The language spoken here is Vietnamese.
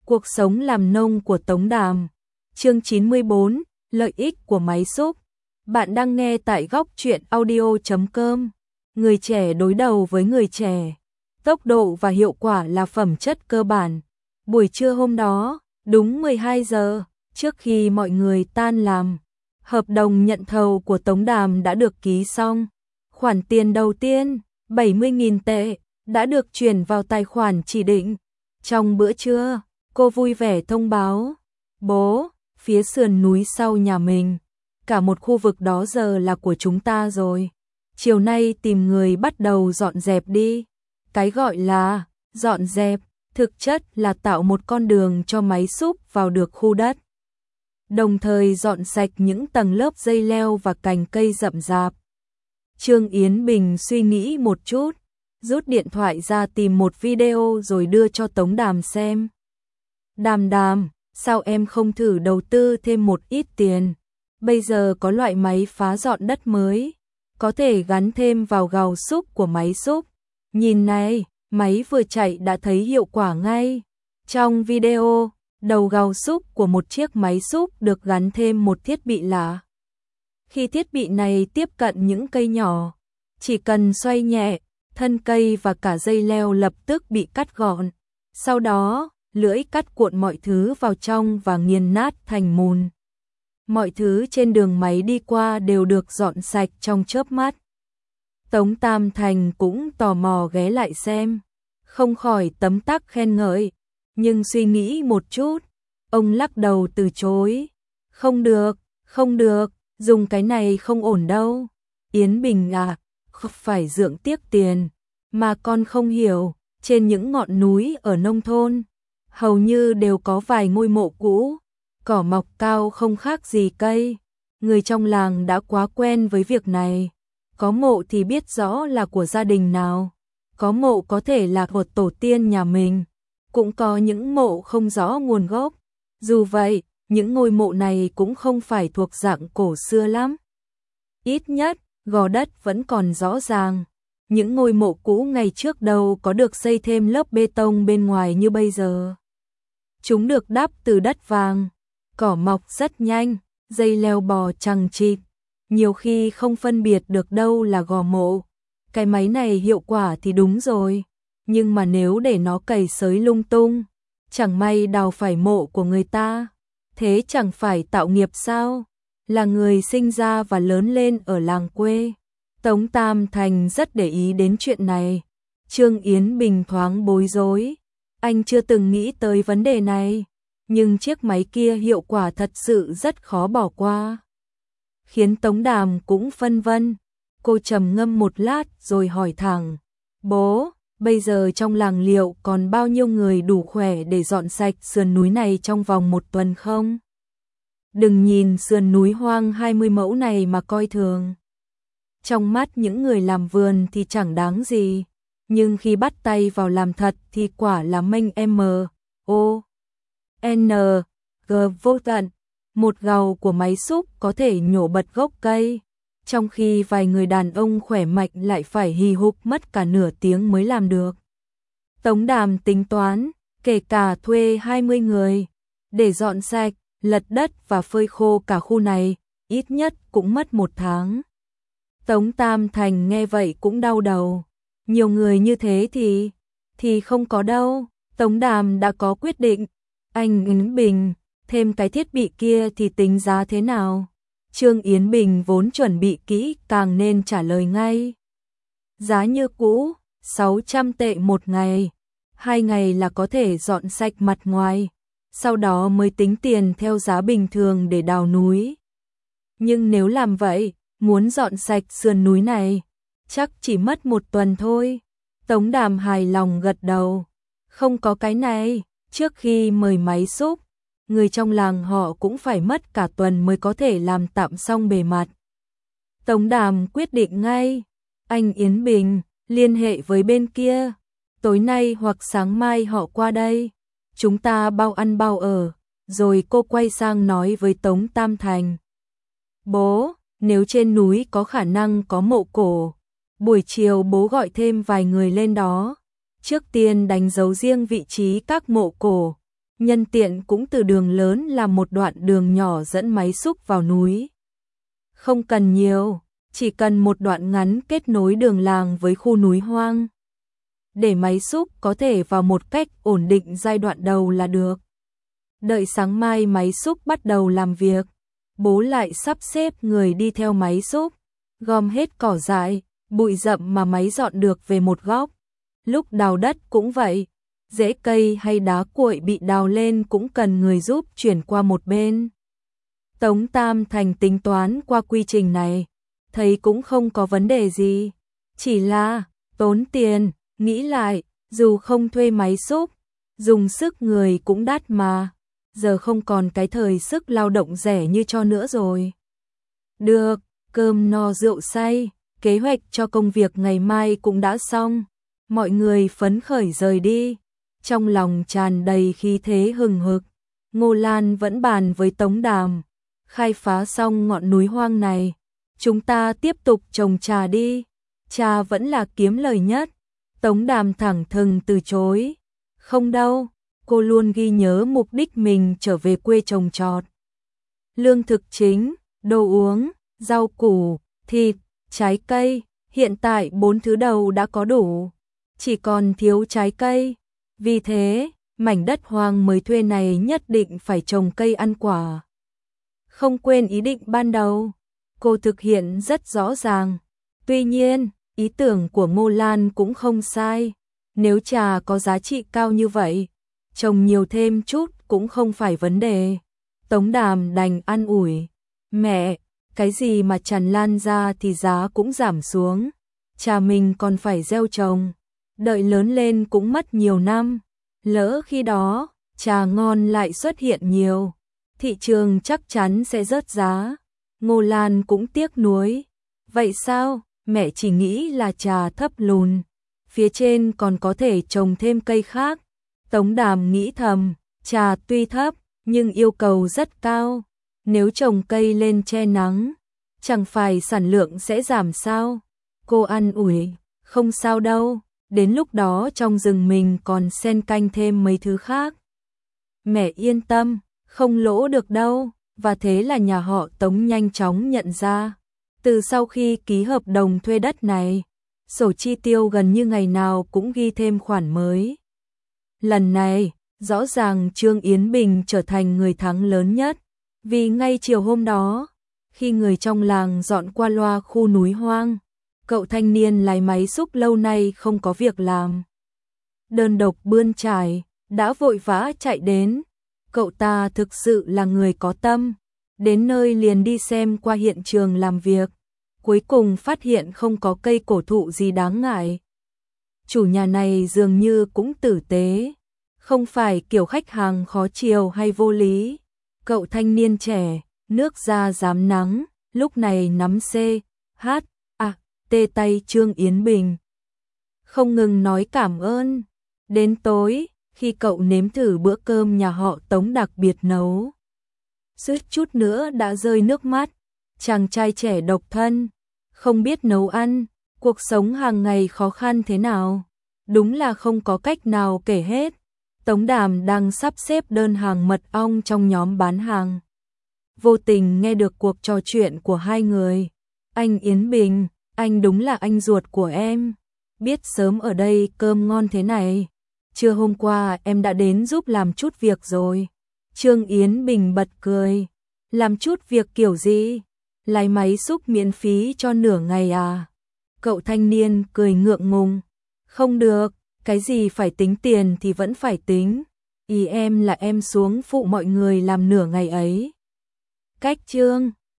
Cuộc sống làm nông của Tống Đàm. Chương 94, lợi ích của máy xúc. Bạn đang nghe tại góc truyện audio.com. Người trẻ đối đầu với người trẻ. Tốc độ và hiệu quả là phẩm chất cơ bản. Buổi trưa hôm đó, đúng 12 giờ, trước khi mọi người tan làm, hợp đồng nhận thầu của Tống Đàm đã được ký xong. Khoản tiền đầu tiên, 70.000 tệ, đã được chuyển vào tài khoản chỉ định. Trong bữa trưa, cô vui vẻ thông báo, bố, phía sườn núi sau nhà mình, cả một khu vực đó giờ là của chúng ta rồi. Chiều nay tìm người bắt đầu dọn dẹp đi. Cái gọi là dọn dẹp, thực chất là tạo một con đường cho máy xúc vào được khu đất. Đồng thời dọn sạch những tầng lớp dây leo và cành cây rậm rạp. Trương Yến Bình suy nghĩ một chút, rút điện thoại ra tìm một video rồi đưa cho Tống Đàm xem. Đàm, sao em không thử đầu tư thêm một ít tiền? Bây giờ có loại máy phá dọn đất mới, có thể gắn thêm vào gàu xúc của máy xúc. Nhìn này, máy vừa chạy đã thấy hiệu quả ngay. Trong video, đầu gàu xúc của một chiếc máy xúc được gắn thêm một thiết bị lạ. Khi thiết bị này tiếp cận những cây nhỏ, chỉ cần xoay nhẹ, thân cây và cả dây leo lập tức bị cắt gọn. Sau đó, lưỡi cắt cuộn mọi thứ vào trong và nghiền nát thành mùn. Mọi thứ trên đường máy đi qua đều được dọn sạch trong chớp mắt. Tống Tam Thành cũng tò mò ghé lại xem, không khỏi tấm tắc khen ngợi, nhưng suy nghĩ một chút, ông lắc đầu từ chối. Không được, dùng cái này không ổn đâu. Yến Bình à, không phải dượng tiếc tiền, mà con không hiểu, trên những ngọn núi ở nông thôn, hầu như đều có vài ngôi mộ cũ, cỏ mọc cao không khác gì cây. Người trong làng đã quá quen với việc này. Có mộ thì biết rõ là của gia đình nào, có mộ có thể là của tổ tiên nhà mình, cũng có những mộ không rõ nguồn gốc. Dù vậy, những ngôi mộ này cũng không phải thuộc dạng cổ xưa lắm. Ít nhất, gò đất vẫn còn rõ ràng. Những ngôi mộ cũ ngày trước đâu có được xây thêm lớp bê tông bên ngoài như bây giờ. Chúng được đắp từ đất vàng, cỏ mọc rất nhanh, dây leo bò chằng chịt, nhiều khi không phân biệt được đâu là gò mộ. Cái máy này hiệu quả thì đúng rồi, nhưng mà nếu để nó cày xới lung tung, chẳng may đào phải mộ của người ta, thế chẳng phải tạo nghiệp sao? Là người sinh ra và lớn lên ở làng quê, Tống Tam Thành rất để ý đến chuyện này. Trương Yến Bình thoáng bối rối, anh chưa từng nghĩ tới vấn đề này, nhưng chiếc máy kia hiệu quả thật sự rất khó bỏ qua. Khiến Tống Đàm cũng phân vân, cô trầm ngâm một lát rồi hỏi thẳng, bố, bây giờ trong làng liệu còn bao nhiêu người đủ khỏe để dọn sạch sườn núi này trong vòng 1 tuần không? Đừng nhìn sườn núi hoang 20 mẫu này mà coi thường. Trong mắt những người làm vườn thì chẳng đáng gì, nhưng khi bắt tay vào làm thật thì quả là mênh G vô tận. Một gàu của máy xúc có thể nhổ bật gốc cây, trong khi vài người đàn ông khỏe mạnh lại phải hì hục mất cả nửa tiếng mới làm được. Tống Đàm tính toán, kể cả thuê 20 người, để dọn sạch, lật đất và phơi khô cả khu này, ít nhất cũng mất 1 tháng. Tống Tam Thành nghe vậy cũng đau đầu. Nhiều người như thế thì không có đâu. Tống Đàm đã có quyết định. Anh Yến Bình, thêm cái thiết bị kia thì tính giá thế nào? Trương Yến Bình vốn chuẩn bị kỹ càng nên trả lời ngay. Giá như cũ, 600 tệ một ngày. 2 ngày là có thể dọn sạch mặt ngoài, sau đó mới tính tiền theo giá bình thường để đào núi. Nhưng nếu làm vậy, muốn dọn sạch sườn núi này, chắc chỉ mất 1 tuần thôi. Tống Đàm hài lòng gật đầu. Không có cái này, trước khi mời máy xúc, người trong làng họ cũng phải mất cả tuần mới có thể làm tạm xong bề mặt. Tống Đàm quyết định ngay. Anh Yến Bình, liên hệ với bên kia. Tối nay hoặc sáng mai họ qua đây. Chúng ta bao ăn bao ở. Rồi cô quay sang nói với Tống Tam Thành. Bố, nếu trên núi có khả năng có mộ cổ, buổi chiều bố gọi thêm vài người lên đó. Trước tiên đánh dấu riêng vị trí các mộ cổ. nhân tiện cũng từ đường lớn làm một đoạn đường nhỏ dẫn máy xúc vào núi. Không cần nhiều, chỉ cần một đoạn ngắn kết nối đường làng với khu núi hoang. Để máy xúc có thể vào một cách ổn định giai đoạn đầu là được. Đợi sáng mai máy xúc bắt đầu làm việc, bố lại sắp xếp người đi theo máy xúc, gom hết cỏ dại, bụi rậm mà máy dọn được về một góc. Lúc đào đất cũng vậy, rễ cây hay đá cuội bị đào lên cũng cần người giúp chuyển qua một bên. Tống Tam Thành tính toán qua quy trình này, thấy cũng không có vấn đề gì, chỉ là tốn tiền, nghĩ lại, dù không thuê máy xúc, dùng sức người cũng đắt mà, giờ không còn cái thời sức lao động rẻ như cho nữa rồi. Được, cơm no rượu say, kế hoạch cho công việc ngày mai cũng đã xong, mọi người phấn khởi rời đi, trong lòng tràn đầy khí thế hừng hực. Ngô Lan vẫn bàn với Tống Đàm, khai phá xong ngọn núi hoang này, chúng ta tiếp tục trồng trà đi, trà vẫn là kiếm lời nhất. Tống Đàm thẳng thừng từ chối, không đâu, cô luôn ghi nhớ mục đích mình trở về quê trồng trọt. Lương thực chính, đồ uống, rau củ, thịt, trái cây, hiện tại 4 thứ đầu đã có đủ, chỉ còn thiếu trái cây. Vì thế, mảnh đất hoang mới thuê này nhất định phải trồng cây ăn quả. Không quên ý định ban đầu, cô thực hiện rất rõ ràng. Tuy nhiên, ý tưởng của Ngô Lan cũng không sai. Nếu trà có giá trị cao như vậy, trồng nhiều thêm chút cũng không phải vấn đề. Tống Đàm đành an ủi, mẹ, cái gì mà tràn lan ra thì giá cũng giảm xuống. Trà mình còn phải gieo trồng, đợi lớn lên cũng mất nhiều năm. Lỡ khi đó, trà ngon lại xuất hiện nhiều, thị trường chắc chắn sẽ rớt giá. Ngô Lan cũng tiếc nuối. Vậy sao, mẹ chỉ nghĩ là trà thấp lùn, phía trên còn có thể trồng thêm cây khác. Tống Đàm nghĩ thầm, trà tuy thấp, nhưng yêu cầu rất cao. Nếu trồng cây lên che nắng, chẳng phải sản lượng sẽ giảm sao? Cô an ủi, không sao đâu, đến lúc đó trong rừng mình còn xen canh thêm mấy thứ khác. Mẹ yên tâm, không lỗ được đâu. Và thế là nhà họ Tống nhanh chóng nhận ra. Từ sau khi ký hợp đồng thuê đất này, sổ chi tiêu gần như ngày nào cũng ghi thêm khoản mới. Lần này, rõ ràng Trương Yến Bình trở thành người thắng lớn nhất, vì ngay chiều hôm đó, khi người trong làng dọn qua loa khu núi hoang, cậu thanh niên lái máy xúc lâu nay không có việc làm, đơn độc bươn trải, đã vội vã chạy đến. Cậu ta thực sự là người có tâm, đến nơi liền đi xem qua hiện trường làm việc, cuối cùng phát hiện không có cây cổ thụ gì đáng ngại. Chủ nhà này dường như cũng tử tế, không phải kiểu khách hàng khó chiều hay vô lý. Cậu thanh niên trẻ, nước da dám nắng, lúc này nắm tê tay Trương Yến Bình, không ngừng nói cảm ơn. Đến tối, khi cậu nếm thử bữa cơm nhà họ Tống đặc biệt nấu, suýt chút nữa đã rơi nước mắt. Chàng trai trẻ độc thân, không biết nấu ăn, cuộc sống hàng ngày khó khăn thế nào, đúng là không có cách nào kể hết. Tống Đàm đang sắp xếp đơn hàng mật ong trong nhóm bán hàng, vô tình nghe được cuộc trò chuyện của hai người. Anh Yến Bình, anh đúng là anh ruột của em, biết sớm ở đây cơm ngon thế này, trưa hôm qua em đã đến giúp làm chút việc rồi. Trương Yến Bình bật cười, làm chút việc kiểu gì? Lái máy xúc miễn phí cho nửa ngày à? Cậu thanh niên cười ngượng ngùng, không được, cái gì phải tính tiền thì vẫn phải tính, ý em là em xuống phụ mọi người làm nửa ngày ấy. Cách Trương